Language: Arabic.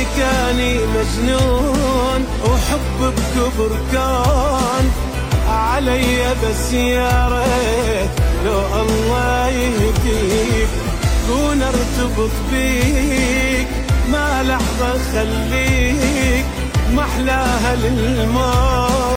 كاني مجنون وحب بكبر كون علي، بس يا ريت لو الله يهديك كون ارتبط بيك ما لحظة خليك محلاها للموت.